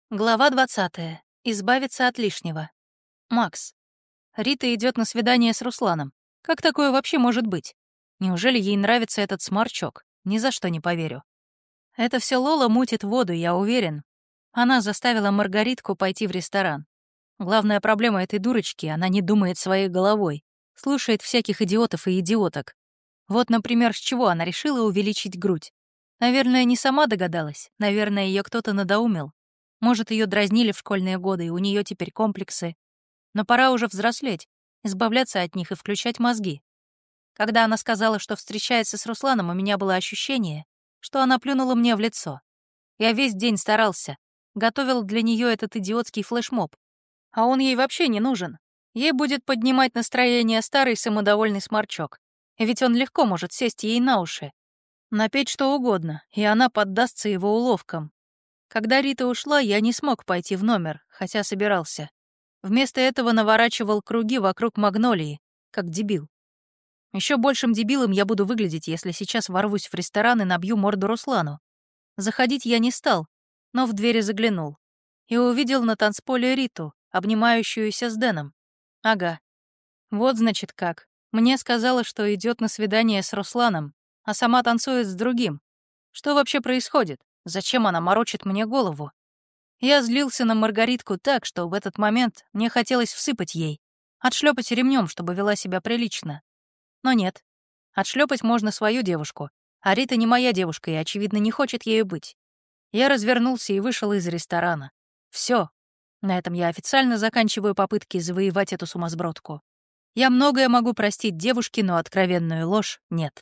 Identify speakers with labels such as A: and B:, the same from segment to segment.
A: Глава 20. Избавиться от лишнего. Макс. Рита идет на свидание с Русланом. Как такое вообще может быть? Неужели ей нравится этот сморчок? Ни за что не поверю. Это все Лола мутит воду, я уверен. Она заставила Маргаритку пойти в ресторан. Главная проблема этой дурочки — она не думает своей головой. Слушает всяких идиотов и идиоток. Вот, например, с чего она решила увеличить грудь. Наверное, не сама догадалась. Наверное, ее кто-то надоумил. Может, ее дразнили в школьные годы, и у нее теперь комплексы. Но пора уже взрослеть, избавляться от них и включать мозги. Когда она сказала, что встречается с Русланом, у меня было ощущение, что она плюнула мне в лицо. Я весь день старался, готовил для нее этот идиотский флешмоб. А он ей вообще не нужен. Ей будет поднимать настроение старый самодовольный сморчок. И ведь он легко может сесть ей на уши. Напеть что угодно, и она поддастся его уловкам. Когда Рита ушла, я не смог пойти в номер, хотя собирался. Вместо этого наворачивал круги вокруг магнолии, как дебил. Еще большим дебилом я буду выглядеть, если сейчас ворвусь в ресторан и набью морду Руслану. Заходить я не стал, но в двери заглянул. И увидел на танцполе Риту, обнимающуюся с Дэном. Ага. Вот значит как. Мне сказала, что идет на свидание с Русланом, а сама танцует с другим. Что вообще происходит? Зачем она морочит мне голову? Я злился на Маргаритку так, что в этот момент мне хотелось всыпать ей, отшлепать ремнем, чтобы вела себя прилично. Но нет. Отшлепать можно свою девушку, а Рита не моя девушка и, очевидно, не хочет ею быть. Я развернулся и вышел из ресторана. Все. На этом я официально заканчиваю попытки завоевать эту сумасбродку. Я многое могу простить девушке, но откровенную ложь нет.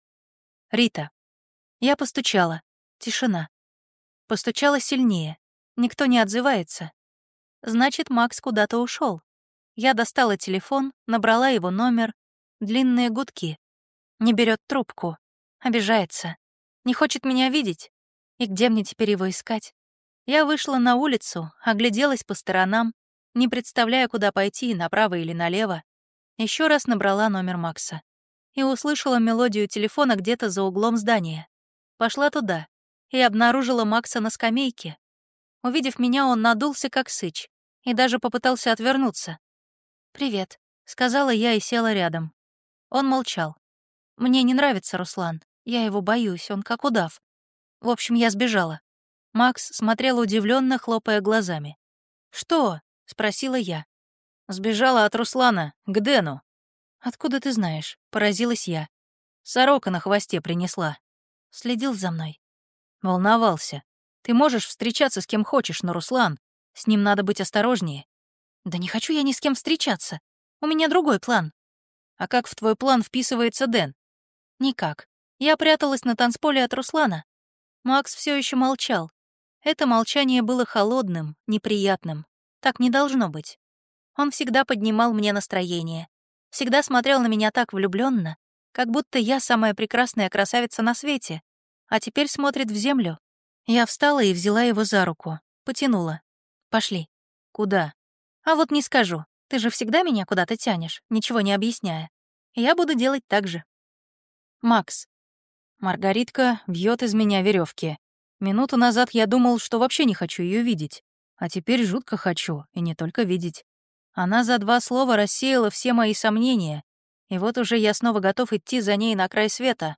A: Рита. Я постучала. Тишина. Постучала сильнее. Никто не отзывается. Значит, Макс куда-то ушел. Я достала телефон, набрала его номер. Длинные гудки. Не берет трубку. Обижается. Не хочет меня видеть. И где мне теперь его искать? Я вышла на улицу, огляделась по сторонам, не представляя, куда пойти, направо или налево. Еще раз набрала номер Макса. И услышала мелодию телефона где-то за углом здания. Пошла туда и обнаружила Макса на скамейке. Увидев меня, он надулся, как сыч, и даже попытался отвернуться. «Привет», — сказала я и села рядом. Он молчал. «Мне не нравится Руслан. Я его боюсь, он как удав. В общем, я сбежала». Макс смотрел удивленно, хлопая глазами. «Что?» — спросила я. «Сбежала от Руслана, к Дэну». «Откуда ты знаешь?» — поразилась я. «Сорока на хвосте принесла». Следил за мной. Волновался. Ты можешь встречаться с кем хочешь, но Руслан, с ним надо быть осторожнее. Да не хочу я ни с кем встречаться. У меня другой план. А как в твой план вписывается Дэн? Никак. Я пряталась на танцполе от Руслана. Макс все еще молчал. Это молчание было холодным, неприятным. Так не должно быть. Он всегда поднимал мне настроение. Всегда смотрел на меня так влюбленно, как будто я самая прекрасная красавица на свете. А теперь смотрит в землю. Я встала и взяла его за руку. Потянула. «Пошли». «Куда?» «А вот не скажу. Ты же всегда меня куда-то тянешь, ничего не объясняя. Я буду делать так же». «Макс». Маргаритка вьет из меня веревки. Минуту назад я думал, что вообще не хочу ее видеть. А теперь жутко хочу, и не только видеть. Она за 2 слова рассеяла все мои сомнения. И вот уже я снова готов идти за ней на край света.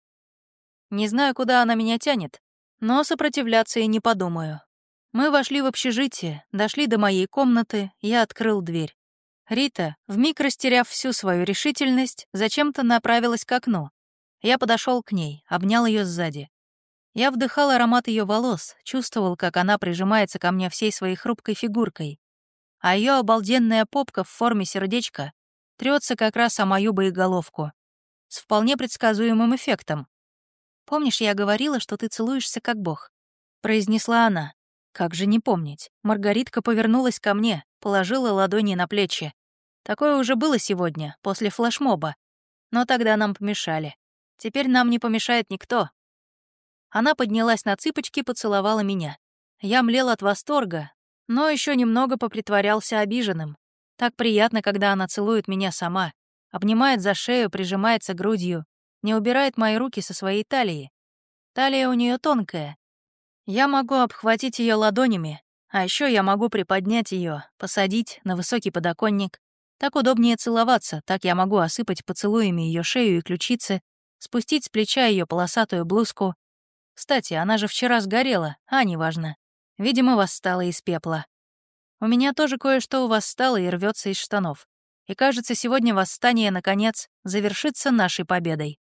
A: Не знаю, куда она меня тянет, но сопротивляться и не подумаю. Мы вошли в общежитие, дошли до моей комнаты, я открыл дверь. Рита, вмиг растеряв всю свою решительность, зачем-то направилась к окну. Я подошел к ней, обнял ее сзади. Я вдыхал аромат ее волос, чувствовал, как она прижимается ко мне всей своей хрупкой фигуркой. А ее обалденная попка в форме сердечка трется как раз о мою боеголовку. С вполне предсказуемым эффектом. «Помнишь, я говорила, что ты целуешься как бог?» — произнесла она. Как же не помнить? Маргаритка повернулась ко мне, положила ладони на плечи. Такое уже было сегодня, после флешмоба. Но тогда нам помешали. Теперь нам не помешает никто. Она поднялась на цыпочки, поцеловала меня. Я млел от восторга, но еще немного попритворялся обиженным. Так приятно, когда она целует меня сама, обнимает за шею, прижимается грудью, не убирает мои руки со своей талии. Талия у нее тонкая. Я могу обхватить ее ладонями, А еще я могу приподнять ее, посадить на высокий подоконник. Так удобнее целоваться, так я могу осыпать поцелуями ее шею и ключицы, спустить с плеча ее полосатую блузку. Кстати, она же вчера сгорела, а неважно. Видимо, восстала из пепла. У меня тоже кое-что восстало и рвется из штанов. И кажется, сегодня восстание, наконец, завершится нашей победой.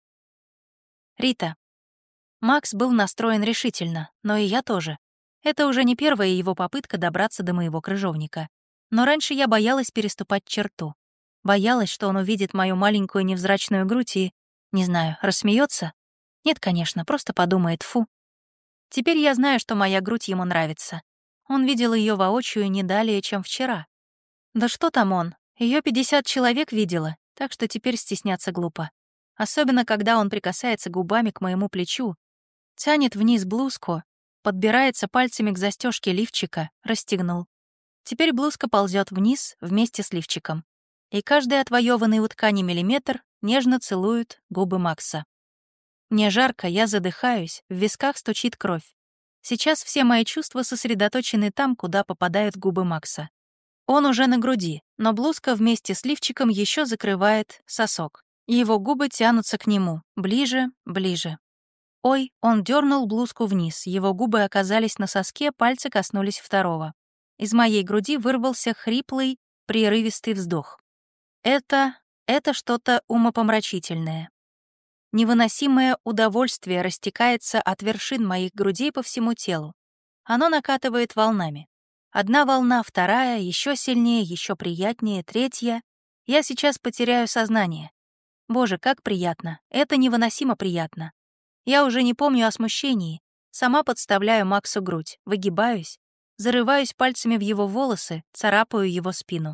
A: Рита. Макс был настроен решительно, но и я тоже. Это уже не первая его попытка добраться до моего крыжовника. Но раньше я боялась переступать черту. Боялась, что он увидит мою маленькую невзрачную грудь и, не знаю, рассмеется. Нет, конечно, просто подумает «фу». Теперь я знаю, что моя грудь ему нравится. Он видел ее воочию не далее, чем вчера. Да что там он? Ее 50 человек видела, так что теперь стесняться глупо. Особенно, когда он прикасается губами к моему плечу, тянет вниз блузку, подбирается пальцами к застежке лифчика, расстегнул. Теперь блузка ползет вниз вместе с лифчиком. И каждый отвоеванный у ткани миллиметр нежно целует губы Макса. Мне жарко, я задыхаюсь, в висках стучит кровь. Сейчас все мои чувства сосредоточены там, куда попадают губы Макса. Он уже на груди, но блузка вместе с лифчиком еще закрывает сосок. Его губы тянутся к нему, ближе, ближе. Ой, он дернул блузку вниз, его губы оказались на соске, пальцы коснулись второго. Из моей груди вырвался хриплый, прерывистый вздох. Это что-то умопомрачительное. Невыносимое удовольствие растекается от вершин моих грудей по всему телу. Оно накатывает волнами. Одна волна, вторая, еще сильнее, еще приятнее, третья. Я сейчас потеряю сознание. Боже, как приятно. Это невыносимо приятно. Я уже не помню о смущении. Сама подставляю Максу грудь, выгибаюсь, зарываюсь пальцами в его волосы, царапаю его спину.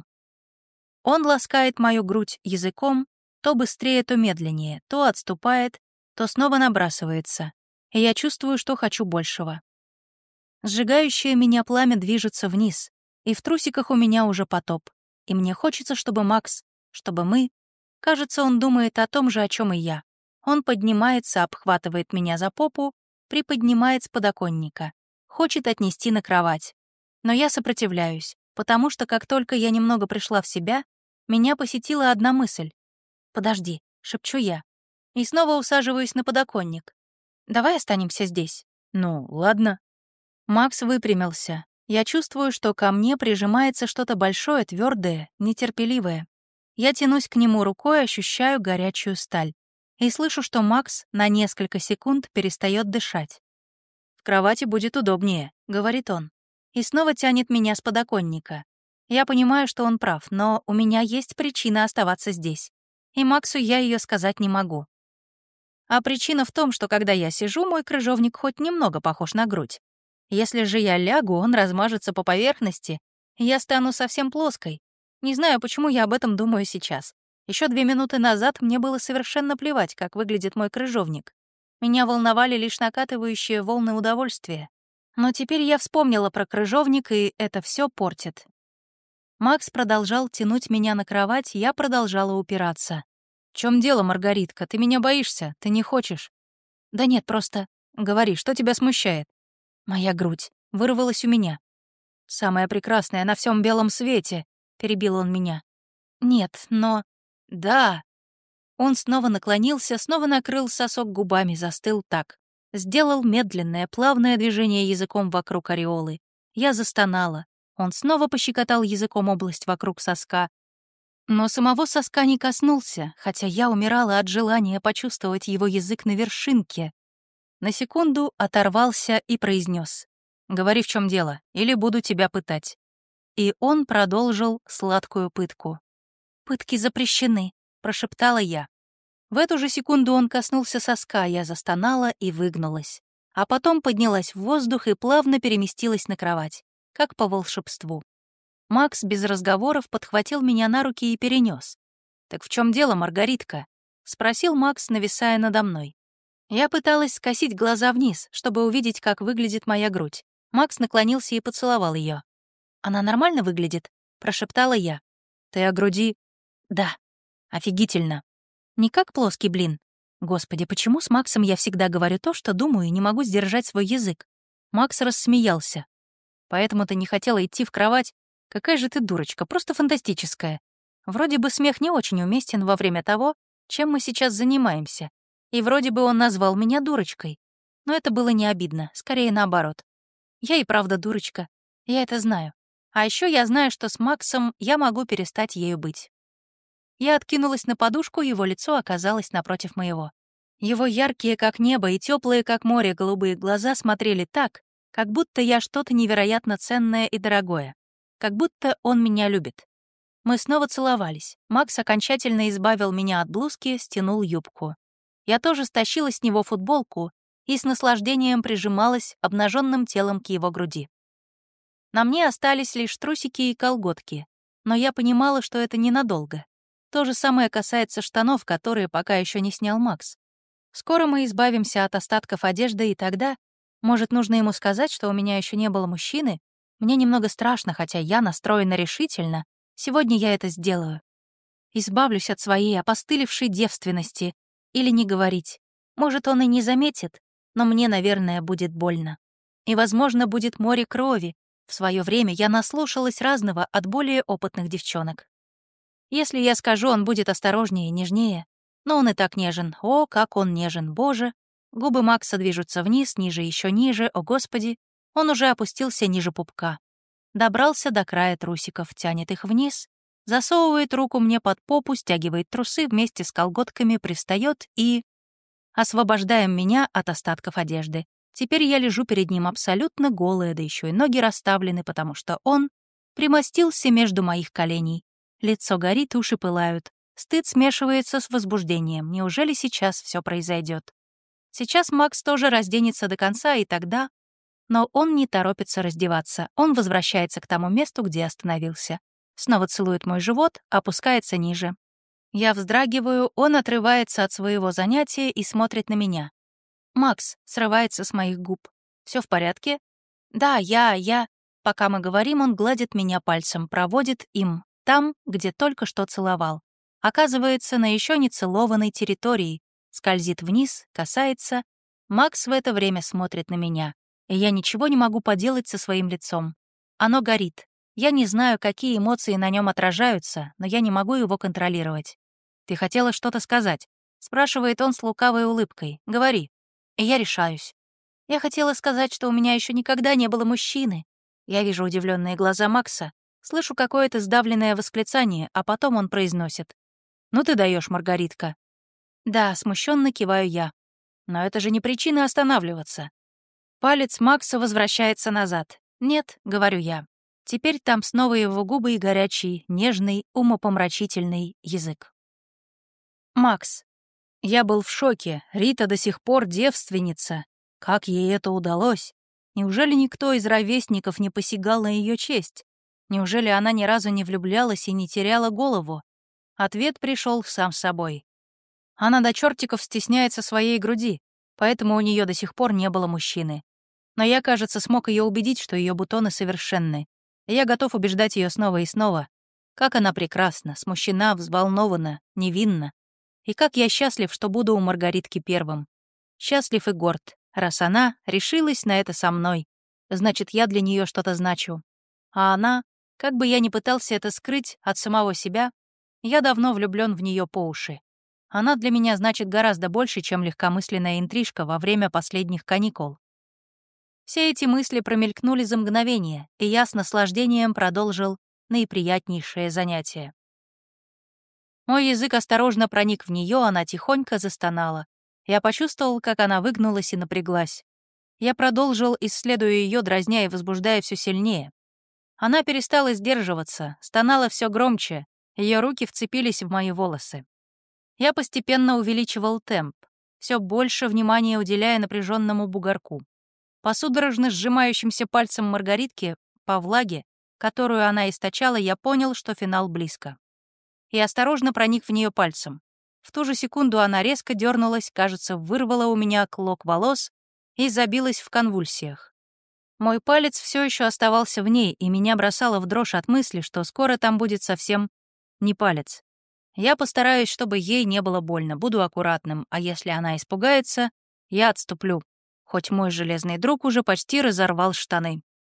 A: Он ласкает мою грудь языком, то быстрее, то медленнее, то отступает, то снова набрасывается. И я чувствую, что хочу большего. Сжигающее меня пламя движется вниз, и в трусиках у меня уже потоп. И мне хочется, чтобы Макс, чтобы мы... Кажется, он думает о том же, о чем и я. Он поднимается, обхватывает меня за попу, приподнимает с подоконника. Хочет отнести на кровать. Но я сопротивляюсь, потому что как только я немного пришла в себя, меня посетила одна мысль. «Подожди», — шепчу я. И снова усаживаюсь на подоконник. «Давай останемся здесь». «Ну, ладно». Макс выпрямился. Я чувствую, что ко мне прижимается что-то большое, твердое, нетерпеливое. Я тянусь к нему рукой, ощущаю горячую сталь. И слышу, что Макс на несколько секунд перестает дышать. «В кровати будет удобнее», — говорит он. И снова тянет меня с подоконника. Я понимаю, что он прав, но у меня есть причина оставаться здесь. И Максу я ее сказать не могу. А причина в том, что когда я сижу, мой крыжовник хоть немного похож на грудь. Если же я лягу, он размажется по поверхности, и я стану совсем плоской. Не знаю, почему я об этом думаю сейчас. Еще 2 минуты назад мне было совершенно плевать, как выглядит мой крыжовник. Меня волновали лишь накатывающие волны удовольствия. Но теперь я вспомнила про крыжовник, и это все портит. Макс продолжал тянуть меня на кровать, я продолжала упираться. «В чем дело, Маргаритка? Ты меня боишься? Ты не хочешь?» «Да нет, просто...» «Говори, что тебя смущает?» «Моя грудь. Вырвалась у меня». «Самая прекрасная на всем белом свете», — перебил он меня. «Нет, но...» «Да». Он снова наклонился, снова накрыл сосок губами, застыл так. Сделал медленное, плавное движение языком вокруг ореолы. Я застонала. Он снова пощекотал языком область вокруг соска. Но самого соска не коснулся, хотя я умирала от желания почувствовать его язык на вершинке. На секунду оторвался и произнес: «Говори, в чем дело, или буду тебя пытать». И он продолжил сладкую пытку. «Пытки запрещены», — прошептала я. В эту же секунду он коснулся соска, я застонала и выгнулась. А потом поднялась в воздух и плавно переместилась на кровать, как по волшебству. Макс без разговоров подхватил меня на руки и перенес. «Так в чем дело, Маргаритка?» — спросил Макс, нависая надо мной. Я пыталась скосить глаза вниз, чтобы увидеть, как выглядит моя грудь. Макс наклонился и поцеловал ее. «Она нормально выглядит?» — прошептала я. «Ты о груди?» «Да». «Офигительно». «Не как плоский блин». Господи, почему с Максом я всегда говорю то, что думаю, и не могу сдержать свой язык? Макс рассмеялся. Поэтому ты не хотела идти в кровать. Какая же ты дурочка, просто фантастическая. Вроде бы смех не очень уместен во время того, чем мы сейчас занимаемся. И вроде бы он назвал меня дурочкой. Но это было не обидно, скорее наоборот. Я и правда дурочка. Я это знаю. А еще я знаю, что с Максом я могу перестать ею быть. Я откинулась на подушку, его лицо оказалось напротив моего. Его яркие, как небо, и теплые, как море, голубые глаза смотрели так, как будто я что-то невероятно ценное и дорогое. Как будто он меня любит. Мы снова целовались. Макс окончательно избавил меня от блузки, стянул юбку. Я тоже стащила с него футболку и с наслаждением прижималась обнаженным телом к его груди. На мне остались лишь трусики и колготки, но я понимала, что это ненадолго. То же самое касается штанов, которые пока еще не снял Макс. Скоро мы избавимся от остатков одежды, и тогда, может, нужно ему сказать, что у меня еще не было мужчины? Мне немного страшно, хотя я настроена решительно. Сегодня я это сделаю. Избавлюсь от своей опостылевшей девственности. Или не говорить. Может, он и не заметит, но мне, наверное, будет больно. И, возможно, будет море крови. В свое время я наслушалась разного от более опытных девчонок. Если я скажу, он будет осторожнее и нежнее. Но он и так нежен. О, как он нежен, боже. Губы Макса движутся вниз, ниже, еще ниже. О, Господи. Он уже опустился ниже пупка. Добрался до края трусиков, тянет их вниз, засовывает руку мне под попу, стягивает трусы, вместе с колготками пристает и... Освобождаем меня от остатков одежды. Теперь я лежу перед ним абсолютно голая, да еще и ноги расставлены, потому что он примостился между моих коленей. Лицо горит, уши пылают. Стыд смешивается с возбуждением. Неужели сейчас все произойдет? Сейчас Макс тоже разденется до конца, и тогда... Но он не торопится раздеваться. Он возвращается к тому месту, где остановился. Снова целует мой живот, опускается ниже. Я вздрагиваю, он отрывается от своего занятия и смотрит на меня. «Макс» срывается с моих губ. «Все в порядке?» «Да, я...» Пока мы говорим, он гладит меня пальцем, проводит им там, где только что целовал. Оказывается, на еще не целованной территории. Скользит вниз, касается. Макс в это время смотрит на меня. И я ничего не могу поделать со своим лицом. Оно горит. Я не знаю, какие эмоции на нем отражаются, но я не могу его контролировать. «Ты хотела что-то сказать?» — спрашивает он с лукавой улыбкой. «Говори». И я решаюсь. Я хотела сказать, что у меня еще никогда не было мужчины. Я вижу удивленные глаза Макса, слышу какое-то сдавленное восклицание, а потом он произносит. «Ну ты даешь, Маргаритка». «Да», — смущенно киваю я. «Но это же не причина останавливаться». Палец Макса возвращается назад. «Нет», — говорю я. Теперь там снова его губы и горячий, нежный, умопомрачительный язык. Макс. Я был в шоке. Рита до сих пор девственница. Как ей это удалось? Неужели никто из ровесников не посягал на ее честь? Неужели она ни разу не влюблялась и не теряла голову? Ответ пришел сам собой. Она до чертиков стесняется своей груди, поэтому у нее до сих пор не было мужчины. Но я, кажется, смог ее убедить, что ее бутоны совершенны. И я готов убеждать ее снова и снова. Как она прекрасна, смущена, взволнована, невинна. И как я счастлив, что буду у Маргаритки первым. Счастлив и горд, раз она решилась на это со мной. Значит, я для нее что-то значу. А она, как бы я ни пытался это скрыть от самого себя, я давно влюблен в нее по уши. Она для меня значит гораздо больше, чем легкомысленная интрижка во время последних каникул. Все эти мысли промелькнули за мгновение, и я с наслаждением продолжил наиприятнейшее занятие. Мой язык осторожно проник в нее, она тихонько застонала. Я почувствовал, как она выгнулась и напряглась. Я продолжил, исследуя ее, дразня и возбуждая все сильнее. Она перестала сдерживаться, стонала все громче, ее руки вцепились в мои волосы. Я постепенно увеличивал темп, все больше внимания уделяя напряженному бугорку. По судорожно сжимающимся пальцам Маргаритки, по влаге, которую она источала, я понял, что финал близко. И осторожно проник в нее пальцем. В ту же секунду она резко дернулась, кажется, вырвала у меня клок волос и забилась в конвульсиях. Мой палец все еще оставался в ней, и меня бросало в дрожь от мысли, что скоро там будет совсем не палец. Я постараюсь, чтобы ей не было больно, буду аккуратным, а если она испугается, я отступлю, хоть мой железный друг уже почти разорвал штаны.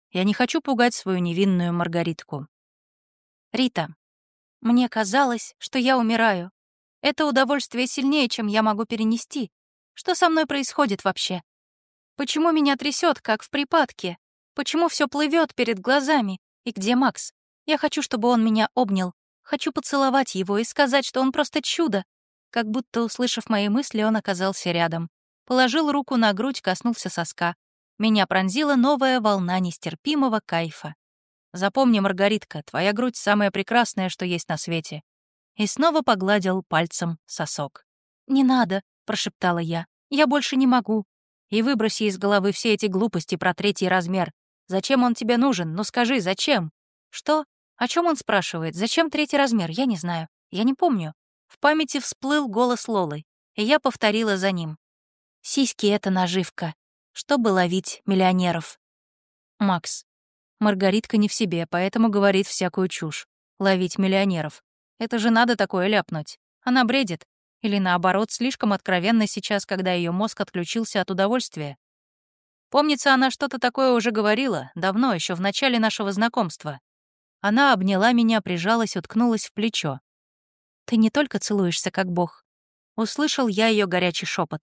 A: Я не хочу пугать свою невинную Маргаритку. Рита, мне казалось, что я умираю. Это удовольствие сильнее, чем я могу перенести. Что со мной происходит вообще? Почему меня трясет, как в припадке? Почему все плывет перед глазами? И где Макс? Я хочу, чтобы он меня обнял. Хочу поцеловать его и сказать, что он просто чудо. Как будто, услышав мои мысли, он оказался рядом. Положил руку на грудь, коснулся соска. Меня пронзила новая волна нестерпимого кайфа. Запомни, Маргаритка, твоя грудь самая прекрасная, что есть на свете. И снова погладил пальцем сосок. «Не надо», — прошептала я. «Я больше не могу». И выброси из головы все эти глупости про третий размер. Зачем он тебе нужен? Ну скажи, зачем? Что? О чем он спрашивает? Зачем третий размер? Я не знаю. Я не помню. В памяти всплыл голос Лолы, и я повторила за ним. Сиськи — это наживка, чтобы ловить миллионеров. Макс. Маргаритка не в себе, поэтому говорит всякую чушь. Ловить миллионеров. Это же надо такое ляпнуть. Она бредит. Или наоборот, слишком откровенно сейчас, когда ее мозг отключился от удовольствия. Помнится, она что-то такое уже говорила, давно, еще в начале нашего знакомства. Она обняла меня, прижалась, уткнулась в плечо. «Ты не только целуешься, как бог». Услышал я ее горячий шепот.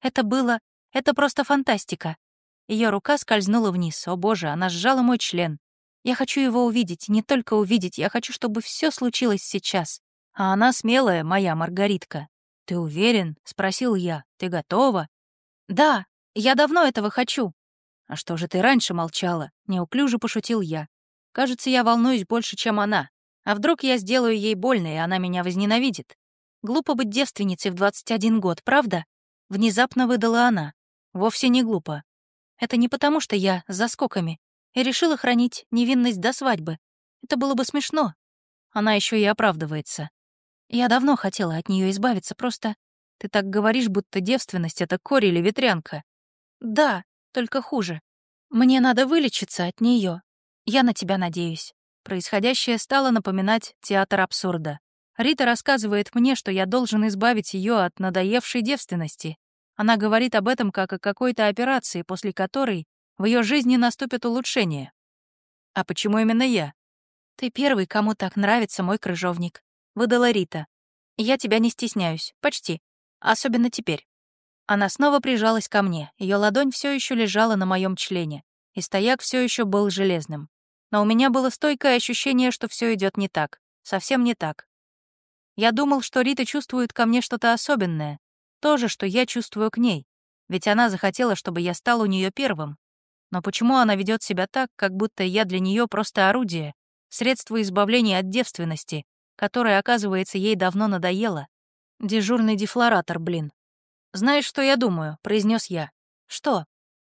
A: Это просто фантастика. Ее рука скользнула вниз. О боже, она сжала мой член. Я хочу его увидеть, не только увидеть, я хочу, чтобы все случилось сейчас. А она смелая, моя Маргаритка. «Ты уверен?» — спросил я. «Ты готова?» «Да, я давно этого хочу». «А что же ты раньше молчала?» — неуклюже пошутил я. «Кажется, я волнуюсь больше, чем она. А вдруг я сделаю ей больно, и она меня возненавидит? Глупо быть девственницей в 21 год, правда?» Внезапно выдала она. «Вовсе не глупо. Это не потому, что я с заскоками и решила хранить невинность до свадьбы. Это было бы смешно. Она еще и оправдывается. Я давно хотела от нее избавиться, просто ты так говоришь, будто девственность — это корь или ветрянка. Да, только хуже. Мне надо вылечиться от нее. Я на тебя надеюсь». Происходящее стало напоминать театр абсурда. Рита рассказывает мне, что я должен избавить ее от надоевшей девственности. Она говорит об этом как о какой-то операции, после которой в ее жизни наступит улучшение. А почему именно я? «Ты первый, кому так нравится мой крыжовник», — выдала Рита. «Я тебя не стесняюсь, почти. Особенно теперь». Она снова прижалась ко мне, ее ладонь все еще лежала на моем члене, и стояк все еще был железным. Но у меня было стойкое ощущение, что все идет не так, совсем не так. Я думал, что Рита чувствует ко мне что-то особенное, то же, что я чувствую к ней, ведь она захотела, чтобы я стал у нее первым. Но почему она ведет себя так, как будто я для нее просто орудие, средство избавления от девственности, которое, оказывается, ей давно надоело? Дежурный дефлоратор, блин. «Знаешь, что я думаю?» — произнес я. «Что?»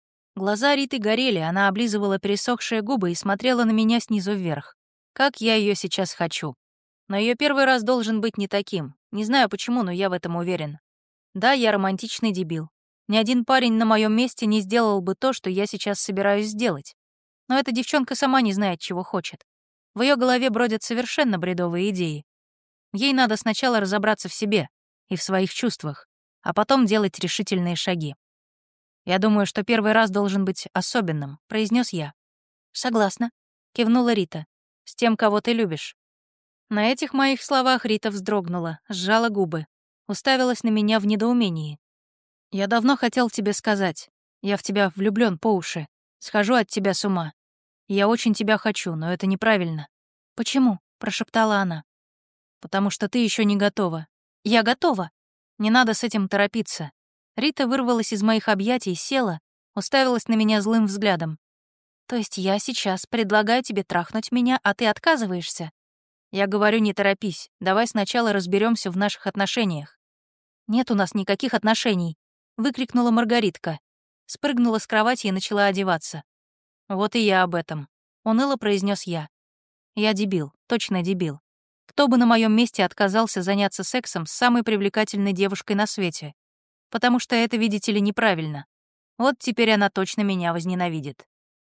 A: Глаза Риты горели, она облизывала пересохшие губы и смотрела на меня снизу вверх. Как я ее сейчас хочу. Но ее первый раз должен быть не таким. Не знаю почему, но я в этом уверен. Да, я романтичный дебил. Ни один парень на моем месте не сделал бы то, что я сейчас собираюсь сделать. Но эта девчонка сама не знает, чего хочет. В ее голове бродят совершенно бредовые идеи. Ей надо сначала разобраться в себе и в своих чувствах, а потом делать решительные шаги. «Я думаю, что первый раз должен быть особенным», — произнес я. «Согласна», — кивнула Рита. «С тем, кого ты любишь». На этих моих словах Рита вздрогнула, сжала губы, уставилась на меня в недоумении. «Я давно хотел тебе сказать. Я в тебя влюблён по уши. Схожу от тебя с ума. Я очень тебя хочу, но это неправильно». «Почему?» — прошептала она. «Потому что ты еще не готова». «Я готова». «Не надо с этим торопиться». Рита вырвалась из моих объятий, села, уставилась на меня злым взглядом. «То есть я сейчас предлагаю тебе трахнуть меня, а ты отказываешься?» Я говорю, не торопись, давай сначала разберемся в наших отношениях. «Нет у нас никаких отношений», — выкрикнула Маргаритка. Спрыгнула с кровати и начала одеваться. «Вот и я об этом», — уныло произнес я. «Я дебил, точно дебил. Кто бы на моем месте отказался заняться сексом с самой привлекательной девушкой на свете? Потому что это, видите ли, неправильно. Вот теперь она точно меня возненавидит».